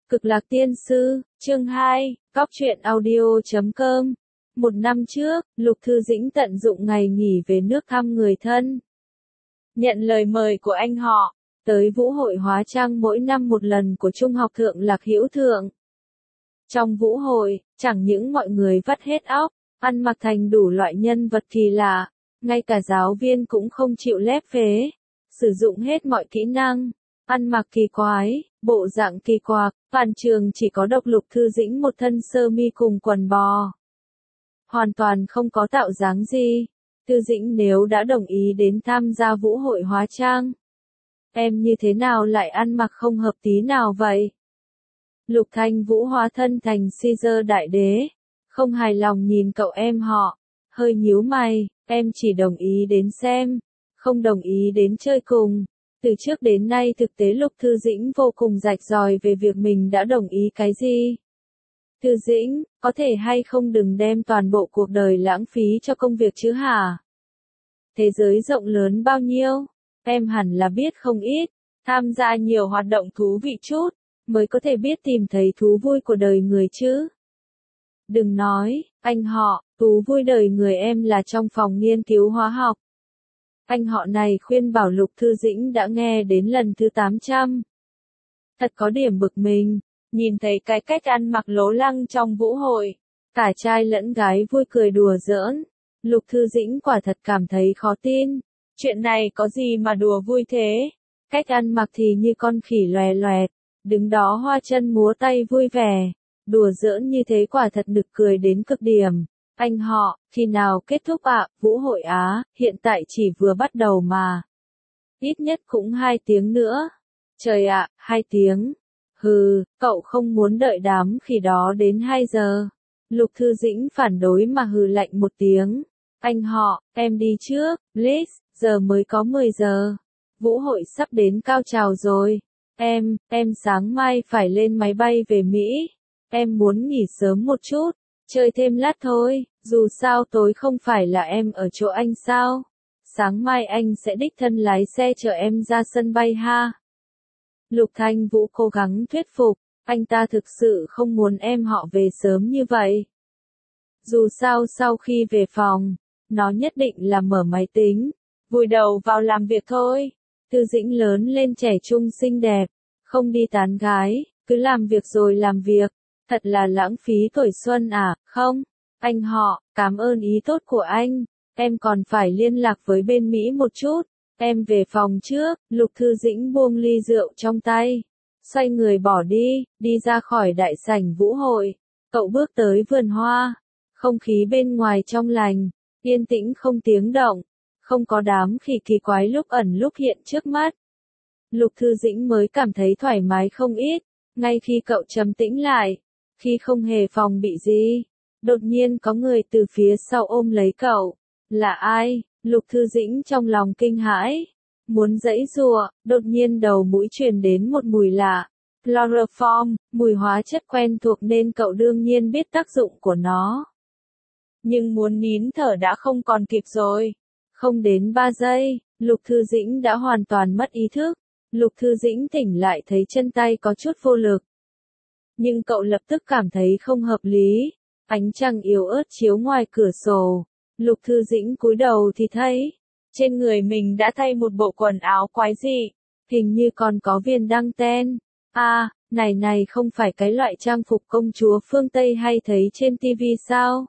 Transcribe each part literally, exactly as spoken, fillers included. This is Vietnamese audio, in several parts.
Cực lạc tiên sư, chương hai, cóc truyện audio chấm com. Một năm trước, Lục Thư Dĩnh tận dụng ngày nghỉ về nước thăm người thân. Nhận lời mời của anh họ, tới vũ hội hóa trang mỗi năm một lần của Trung học Thượng Lạc Hữu Thượng. Trong vũ hội, chẳng những mọi người vắt hết óc, ăn mặc thành đủ loại nhân vật kỳ lạ, ngay cả giáo viên cũng không chịu lép vế, sử dụng hết mọi kỹ năng, ăn mặc kỳ quái, bộ dạng kỳ quặc, toàn trường chỉ có độc Lục Thư Dĩnh một thân sơ mi cùng quần bò. Hoàn toàn không có tạo dáng gì. Thư Dĩnh nếu đã đồng ý đến tham gia vũ hội hóa trang, em như thế nào lại ăn mặc không hợp tí nào vậy? Lục Thanh Vũ hóa thân thành Caesar đại đế, không hài lòng nhìn cậu em họ, hơi nhíu mày, em chỉ đồng ý đến xem, không đồng ý đến chơi cùng. Từ trước đến nay thực tế Lục Thư Dĩnh vô cùng rạch ròi về việc mình đã đồng ý cái gì. Thư Dĩnh, có thể hay không đừng đem toàn bộ cuộc đời lãng phí cho công việc chứ hả? Thế giới rộng lớn bao nhiêu, em hẳn là biết không ít, tham gia nhiều hoạt động thú vị chút, mới có thể biết tìm thấy thú vui của đời người chứ. Đừng nói, anh họ, thú vui đời người em là trong phòng nghiên cứu hóa học. Anh họ này khuyên bảo Lục Thư Dĩnh đã nghe đến lần thứ tám trăm. Thật có điểm bực mình, nhìn thấy cái cách ăn mặc lố lăng trong vũ hội, cả trai lẫn gái vui cười đùa giỡn. Lục Thư Dĩnh quả thật cảm thấy khó tin, chuyện này có gì mà đùa vui thế, cách ăn mặc thì như con khỉ loè loẹt, đứng đó hoa chân múa tay vui vẻ, đùa giỡn như thế quả thật nực cười đến cực điểm. Anh họ, khi nào kết thúc ạ? À? Vũ hội Á, hiện tại chỉ vừa bắt đầu mà. Ít nhất cũng hai tiếng nữa. Trời ạ, à, hai tiếng. Hừ, cậu không muốn đợi đám khi đó đến hai giờ. Lục Thư Dĩnh phản đối mà hừ lạnh một tiếng. Anh họ, em đi trước, please, giờ mới có mười giờ. Vũ hội sắp đến cao trào rồi. Em, em sáng mai phải lên máy bay về Mỹ. Em muốn nghỉ sớm một chút. Chơi thêm lát thôi, dù sao tối không phải là em ở chỗ anh sao. Sáng mai anh sẽ đích thân lái xe chở em ra sân bay ha. Lục Thanh Vũ cố gắng thuyết phục, anh ta thực sự không muốn em họ về sớm như vậy. Dù sao sau khi về phòng, nó nhất định là mở máy tính, vùi đầu vào làm việc thôi. Thư Dĩnh lớn lên trẻ trung xinh đẹp, không đi tán gái, cứ làm việc rồi làm việc. Thật là lãng phí tuổi xuân à, không? Anh họ, cảm ơn ý tốt của anh. Em còn phải liên lạc với bên Mỹ một chút. Em về phòng trước. Lục Thư Dĩnh buông ly rượu trong tay, xoay người bỏ đi, đi ra khỏi đại sảnh vũ hội. Cậu bước tới vườn hoa. Không khí bên ngoài trong lành, yên tĩnh không tiếng động, không có đám khỉ kỳ quái lúc ẩn lúc hiện trước mắt. Lục Thư Dĩnh mới cảm thấy thoải mái không ít, ngay khi cậu trầm tĩnh lại. Khi không hề phòng bị gì, đột nhiên có người từ phía sau ôm lấy cậu. Là ai? Lục Thư Dĩnh trong lòng kinh hãi, muốn giãy giụa, đột nhiên đầu mũi truyền đến một mùi lạ. Chloroform, mùi hóa chất quen thuộc nên cậu đương nhiên biết tác dụng của nó. Nhưng muốn nín thở đã không còn kịp rồi. Không đến ba giây, Lục Thư Dĩnh đã hoàn toàn mất ý thức. Lục Thư Dĩnh tỉnh lại thấy chân tay có chút vô lực. Nhưng cậu lập tức cảm thấy không hợp lý. Ánh trăng yếu ớt chiếu ngoài cửa sổ. Lục Thư Dĩnh cúi đầu thì thấy, trên người mình đã thay một bộ quần áo quái dị, hình như còn có viền đăng ten. À, này này không phải cái loại trang phục công chúa phương Tây hay thấy trên tivi sao?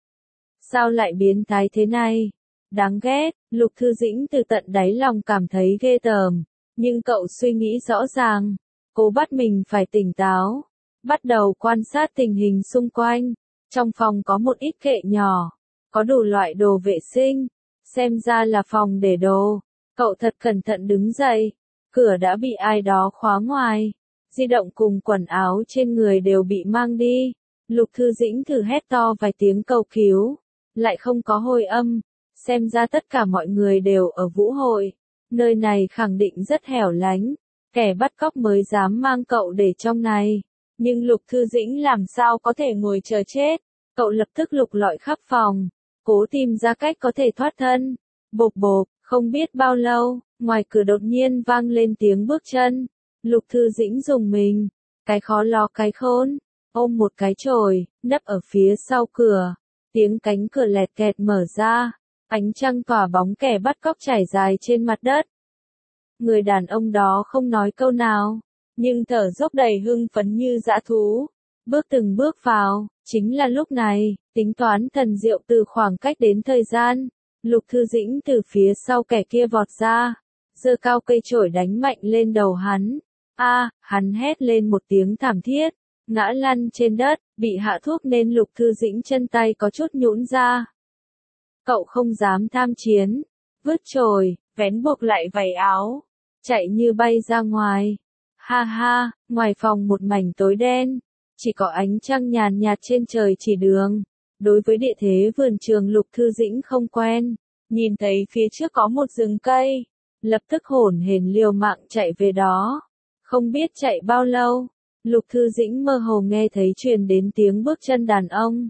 Sao lại biến thái thế này? Đáng ghét, Lục Thư Dĩnh từ tận đáy lòng cảm thấy ghê tởm. Nhưng cậu suy nghĩ rõ ràng, cố bắt mình phải tỉnh táo. Bắt đầu quan sát tình hình xung quanh. Trong phòng có một ít kệ nhỏ, có đủ loại đồ vệ sinh, xem ra là phòng để đồ. Cậu thật cẩn thận đứng dậy, cửa đã bị ai đó khóa ngoài, di động cùng quần áo trên người đều bị mang đi. Lục Thư Dĩnh thử hét to vài tiếng cầu cứu, lại không có hồi âm, xem ra tất cả mọi người đều ở vũ hội, nơi này khẳng định rất hẻo lánh, kẻ bắt cóc mới dám mang cậu để trong này. Nhưng Lục Thư Dĩnh làm sao có thể ngồi chờ chết, cậu lập tức lục lọi khắp phòng, cố tìm ra cách có thể thoát thân. Bộp bộp, không biết bao lâu, ngoài cửa đột nhiên vang lên tiếng bước chân. Lục Thư Dĩnh rùng mình, cái khó lo cái khôn, ôm một cái chổi, nấp ở phía sau cửa, tiếng cánh cửa lẹt kẹt mở ra, ánh trăng tỏa bóng kẻ bắt cóc trải dài trên mặt đất. Người đàn ông đó không nói câu nào, nhưng thở dốc đầy hưng phấn như dã thú, bước từng bước vào. Chính là lúc này, tính toán thần diệu từ khoảng cách đến thời gian, Lục Thư Dĩnh từ phía sau kẻ kia vọt ra, giơ cao cây chổi đánh mạnh lên đầu hắn. A, hắn hét lên một tiếng thảm thiết, ngã lăn trên đất, bị hạ thuốc nên Lục Thư Dĩnh chân tay có chút nhũn ra. Cậu không dám tham chiến, vứt chổi, vén buộc lại váy áo, chạy như bay ra ngoài. Ha ha, ngoài phòng một mảnh tối đen, chỉ có ánh trăng nhàn nhạt trên trời chỉ đường. Đối với địa thế vườn trường Lục Thư Dĩnh không quen, nhìn thấy phía trước có một rừng cây, lập tức hổn hển liều mạng chạy về đó. Không biết chạy bao lâu, Lục Thư Dĩnh mơ hồ nghe thấy truyền đến tiếng bước chân đàn ông.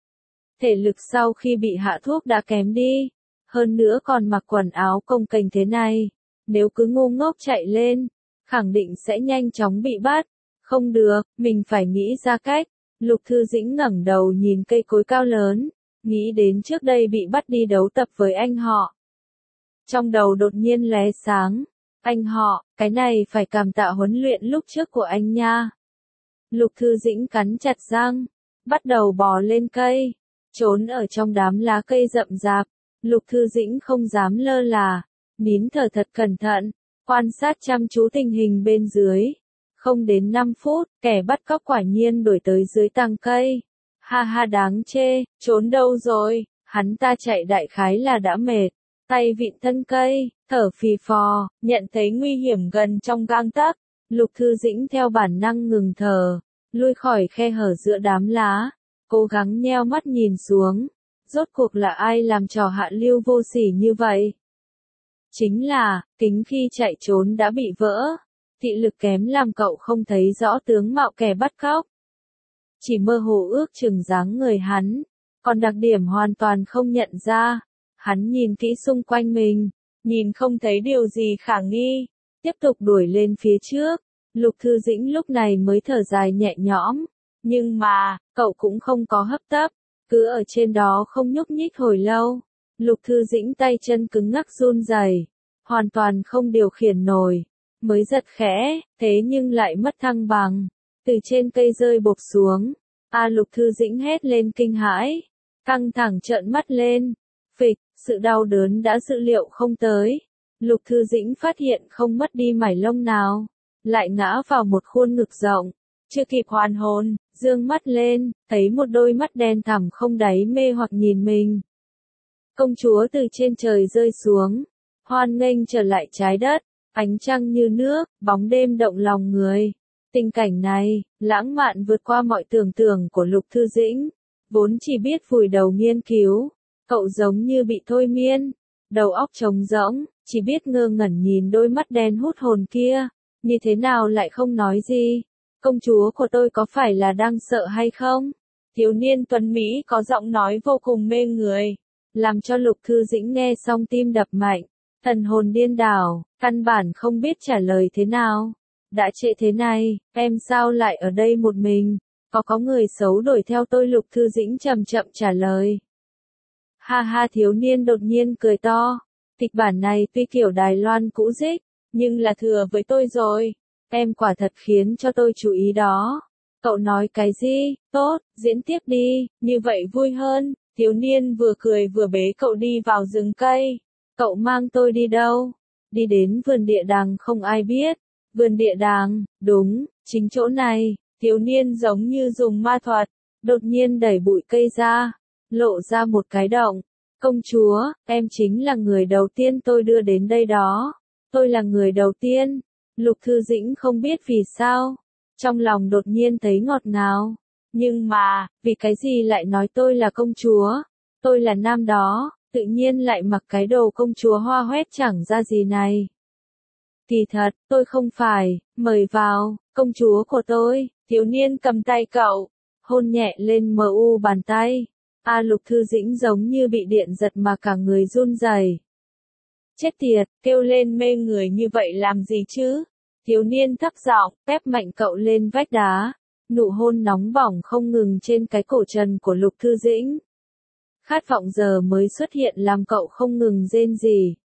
Thể lực sau khi bị hạ thuốc đã kém đi, hơn nữa còn mặc quần áo cồng kềnh thế này, nếu cứ ngu ngốc chạy lên, khẳng định sẽ nhanh chóng bị bắt. Không được, mình phải nghĩ ra cách. Lục Thư Dĩnh ngẩng đầu nhìn cây cối cao lớn, nghĩ đến trước đây bị bắt đi đấu tập với anh họ. Trong đầu đột nhiên lóe sáng, anh họ, cái này phải cảm tạ huấn luyện lúc trước của anh nha. Lục Thư Dĩnh cắn chặt răng, bắt đầu bò lên cây, trốn ở trong đám lá cây rậm rạp. Lục Thư Dĩnh không dám lơ là, nín thở thật cẩn thận, quan sát chăm chú tình hình bên dưới. Không đến năm phút, kẻ bắt cóc quả nhiên đuổi tới dưới tàng cây. Ha ha đáng chê, trốn đâu rồi, hắn ta chạy đại khái là đã mệt, tay vịn thân cây, thở phì phò, nhận thấy nguy hiểm gần trong gang tấc. Lục Thư Dĩnh theo bản năng ngừng thở, lui khỏi khe hở giữa đám lá, cố gắng nheo mắt nhìn xuống. Rốt cuộc là ai làm trò hạ lưu vô sỉ như vậy? Chính là, kính khi chạy trốn đã bị vỡ. Thị lực kém làm cậu không thấy rõ tướng mạo kẻ bắt cóc. Chỉ mơ hồ ước chừng dáng người hắn, còn đặc điểm hoàn toàn không nhận ra. Hắn nhìn kỹ xung quanh mình, nhìn không thấy điều gì khả nghi, tiếp tục đuổi lên phía trước. Lục Thư Dĩnh lúc này mới thở dài nhẹ nhõm, nhưng mà, cậu cũng không có hấp tấp, cứ ở trên đó không nhúc nhích hồi lâu. Lục Thư Dĩnh tay chân cứng ngắc run rẩy, hoàn toàn không điều khiển nổi. Mới giật khẽ, thế nhưng lại mất thăng bằng, từ trên cây rơi bộp xuống. A Lục Thư Dĩnh hét lên kinh hãi, căng thẳng trợn mắt lên, phịch, sự đau đớn đã dự liệu không tới. Lục Thư Dĩnh phát hiện không mất đi mảy lông nào, lại ngã vào một khuôn ngực rộng, chưa kịp hoàn hồn, dương mắt lên, thấy một đôi mắt đen thẳm không đáy mê hoặc nhìn mình. Công chúa từ trên trời rơi xuống, hoan nghênh trở lại trái đất. Ánh trăng như nước, bóng đêm động lòng người. Tình cảnh này, lãng mạn vượt qua mọi tưởng tượng của Lục Thư Dĩnh. Vốn chỉ biết vùi đầu nghiên cứu, cậu giống như bị thôi miên, đầu óc trống rỗng, chỉ biết ngơ ngẩn nhìn đôi mắt đen hút hồn kia. Như thế nào lại không nói gì? Công chúa của tôi có phải là đang sợ hay không? Thiếu niên tuấn Mỹ có giọng nói vô cùng mê người, làm cho Lục Thư Dĩnh nghe xong tim đập mạnh. Thần hồn điên đảo, căn bản không biết trả lời thế nào. Đã trễ thế này, em sao lại ở đây một mình? Có có người xấu đuổi theo tôi? Lục Thư Dĩnh chậm chậm trả lời. Ha ha, thiếu niên đột nhiên cười to. Kịch bản này tuy kiểu Đài Loan cũ dích, nhưng là thừa với tôi rồi. Em quả thật khiến cho tôi chú ý đó. Cậu nói cái gì? Tốt, diễn tiếp đi, như vậy vui hơn. Thiếu niên vừa cười vừa bế cậu đi vào rừng cây. Cậu mang tôi đi đâu? Đi đến vườn địa đàng không ai biết. Vườn địa đàng, đúng, chính chỗ này. Thiếu niên giống như dùng ma thuật, đột nhiên đẩy bụi cây ra, lộ ra một cái động. Công chúa, em chính là người đầu tiên tôi đưa đến đây đó. Tôi là người đầu tiên. Lục Thư Dĩnh không biết vì sao, trong lòng đột nhiên thấy ngọt ngào. Nhưng mà, vì cái gì lại nói tôi là công chúa? Tôi là nam đó. Tự nhiên lại mặc cái đồ công chúa hoa hoét chẳng ra gì này. Kỳ thật, tôi không phải, mời vào, công chúa của tôi. Thiếu niên cầm tay cậu, hôn nhẹ lên mờ u bàn tay. A Lục Thư Dĩnh giống như bị điện giật mà cả người run rẩy. Chết tiệt, kêu lên mê người như vậy làm gì chứ? Thiếu niên thấp giọng, ép mạnh cậu lên vách đá. Nụ hôn nóng bỏng không ngừng trên cái cổ trần của Lục Thư Dĩnh. Khát vọng giờ mới xuất hiện làm cậu không ngừng rên rỉ.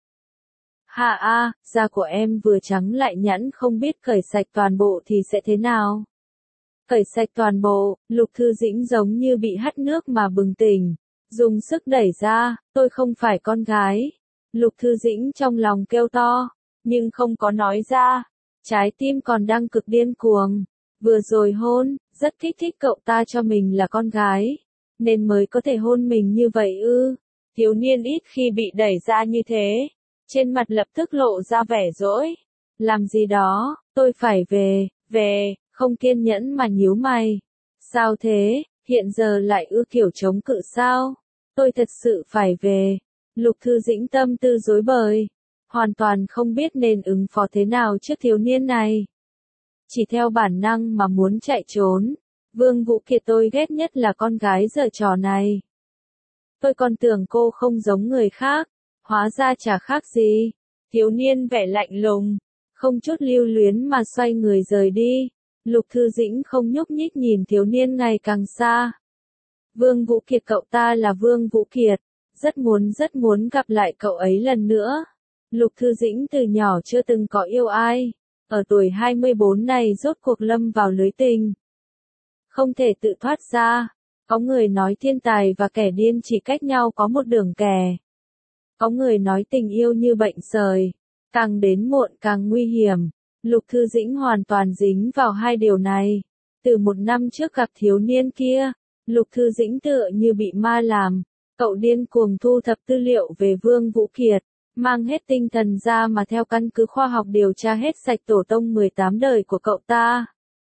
Hà a, da của em vừa trắng lại nhẵn, không biết cởi sạch toàn bộ thì sẽ thế nào? Cởi sạch toàn bộ, Lục Thư Dĩnh giống như bị hắt nước mà bừng tỉnh. Dùng sức đẩy ra, tôi không phải con gái. Lục Thư Dĩnh trong lòng kêu to, nhưng không có nói ra. Trái tim còn đang cực điên cuồng. Vừa rồi hôn, rất kích thích cậu ta cho mình là con gái. Nên mới có thể hôn mình như vậy ư. Thiếu niên ít khi bị đẩy ra như thế. Trên mặt lập tức lộ ra vẻ dỗi. Làm gì đó, tôi phải về, về, không kiên nhẫn mà nhíu mày. Sao thế, hiện giờ lại ư kiểu chống cự sao? Tôi thật sự phải về. Lục Thư Dĩnh tâm tư rối bời. Hoàn toàn không biết nên ứng phó thế nào trước thiếu niên này. Chỉ theo bản năng mà muốn chạy trốn. Vương Vũ Kiệt, tôi ghét nhất là con gái giở trò này. Tôi còn tưởng cô không giống người khác. Hóa ra chả khác gì. Thiếu niên vẻ lạnh lùng. Không chút lưu luyến mà xoay người rời đi. Lục Thư Dĩnh không nhúc nhích nhìn thiếu niên ngày càng xa. Vương Vũ Kiệt, cậu ta là Vương Vũ Kiệt. Rất muốn rất muốn gặp lại cậu ấy lần nữa. Lục Thư Dĩnh từ nhỏ chưa từng có yêu ai. Ở tuổi hai mươi bốn này rốt cuộc lâm vào lưới tình. Không thể tự thoát ra. Có người nói thiên tài và kẻ điên chỉ cách nhau có một đường kẻ. Có người nói tình yêu như bệnh sởi. Càng đến muộn càng nguy hiểm. Lục Thư Dĩnh hoàn toàn dính vào hai điều này. Từ một năm trước gặp thiếu niên kia, Lục Thư Dĩnh tựa như bị ma làm. Cậu điên cuồng thu thập tư liệu về Vương Vũ Kiệt. Mang hết tinh thần ra mà theo căn cứ khoa học điều tra hết sạch tổ tông mười tám đời của cậu ta.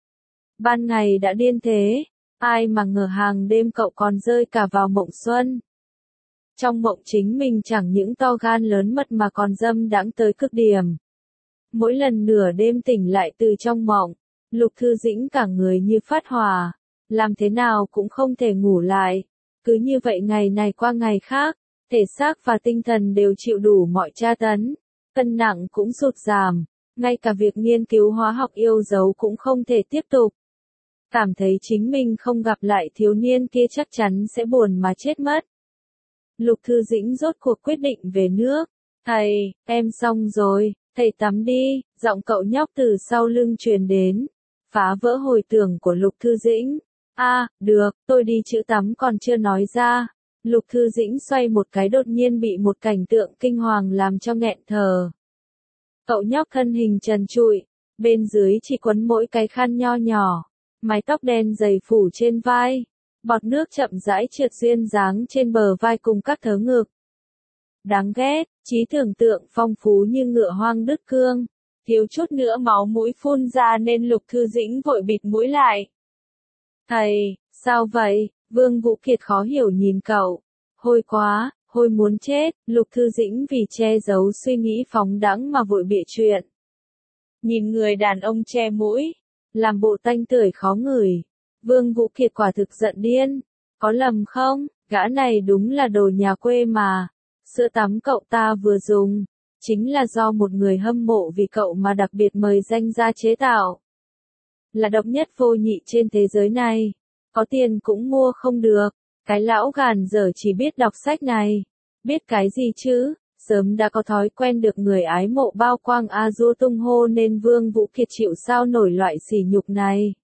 Ban ngày đã điên thế, ai mà ngờ hàng đêm cậu còn rơi cả vào mộng xuân. Trong mộng chính mình chẳng những to gan lớn mật mà còn dâm đãng tới cực điểm. Mỗi lần nửa đêm tỉnh lại từ trong mộng, Lục Thư Dĩnh cả người như phát hỏa, làm thế nào cũng không thể ngủ lại. Cứ như vậy ngày này qua ngày khác. Thể xác và tinh thần đều chịu đủ mọi tra tấn, cân nặng cũng sụt giảm, ngay cả việc nghiên cứu hóa học yêu dấu cũng không thể tiếp tục. Cảm thấy chính mình không gặp lại thiếu niên kia chắc chắn sẽ buồn mà chết mất. Lục Thư Dĩnh rốt cuộc quyết định về nước. Thầy, em xong rồi, thầy tắm đi, giọng cậu nhóc từ sau lưng truyền đến, phá vỡ hồi tưởng của Lục Thư Dĩnh. A, à, được, tôi đi chữ tắm còn chưa nói ra. Lục Thư Dĩnh xoay một cái đột nhiên bị một cảnh tượng kinh hoàng làm cho nghẹn thở. Cậu nhóc thân hình trần trụi, bên dưới chỉ quấn mỗi cái khăn nho nhỏ, mái tóc đen dày phủ trên vai, bọt nước chậm rãi trượt duyên dáng trên bờ vai cùng các thớ ngực. Đáng ghét, trí tưởng tượng phong phú như ngựa hoang đứt cương, thiếu chút nữa máu mũi phun ra nên Lục Thư Dĩnh vội bịt mũi lại. Thầy, sao vậy? Vương Vũ Kiệt khó hiểu nhìn cậu. Hôi quá, hôi muốn chết. Lục Thư Dĩnh vì che giấu suy nghĩ phóng đãng mà vội bịa chuyện. Nhìn người đàn ông che mũi, làm bộ tanh tưởi khó ngửi. Vương Vũ Kiệt quả thực giận điên. Có lầm không? Gã này đúng là đồ nhà quê mà. Sữa tắm cậu ta vừa dùng, chính là do một người hâm mộ vì cậu mà đặc biệt mời danh ra chế tạo. Là độc nhất vô nhị trên thế giới này. Có tiền cũng mua không được. Cái lão gàn dở chỉ biết đọc sách này. Biết cái gì chứ? Sớm đã có thói quen được người ái mộ bao quang a dua tung hô nên Vương Vũ Kiệt chịu sao nổi loại sỉ nhục này.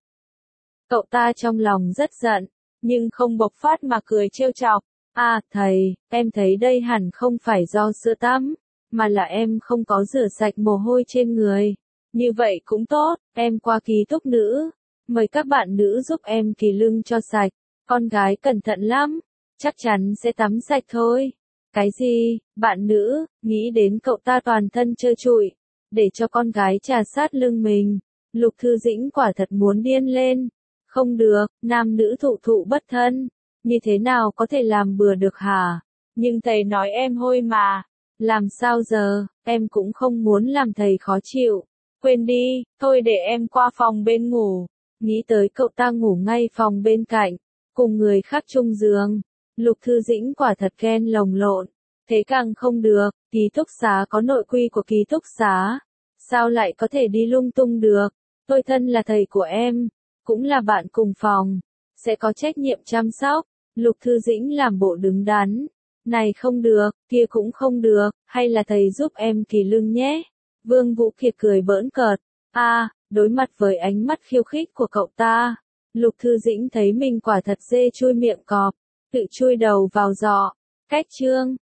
Cậu ta trong lòng rất giận, nhưng không bộc phát mà cười trêu chọc. À, thầy, em thấy đây hẳn không phải do sữa tắm, mà là em không có rửa sạch mồ hôi trên người. Như vậy cũng tốt, em qua ký túc nữ. Mời các bạn nữ giúp em kỳ lưng cho sạch. Con gái cẩn thận lắm, chắc chắn sẽ tắm sạch thôi. Cái gì, bạn nữ, nghĩ đến cậu ta toàn thân trơ trụi, để cho con gái trà sát lưng mình. Lục Thư Dĩnh quả thật muốn điên lên. Không được, nam nữ thụ thụ bất thân. Như thế nào có thể làm bừa được hả? Nhưng thầy nói em hôi mà. Làm sao giờ, em cũng không muốn làm thầy khó chịu. Quên đi, thôi để em qua phòng bên ngủ. Nghĩ tới cậu ta ngủ ngay phòng bên cạnh, cùng người khác chung giường. Lục Thư Dĩnh quả thật ghen lồng lộn. Thế càng không được, ký túc xá có nội quy của ký túc xá. Sao lại có thể đi lung tung được? Tôi thân là thầy của em, cũng là bạn cùng phòng, sẽ có trách nhiệm chăm sóc. Lục Thư Dĩnh làm bộ đứng đắn. Này không được, kia cũng không được, hay là thầy giúp em kỳ lưng nhé. Vương Vũ Kiệt cười bỡn cợt. A, à, đối mặt với ánh mắt khiêu khích của cậu ta, Lục Thư Dĩnh thấy mình quả thật dê chui miệng cọp, tự chui đầu vào giọ. Cách chương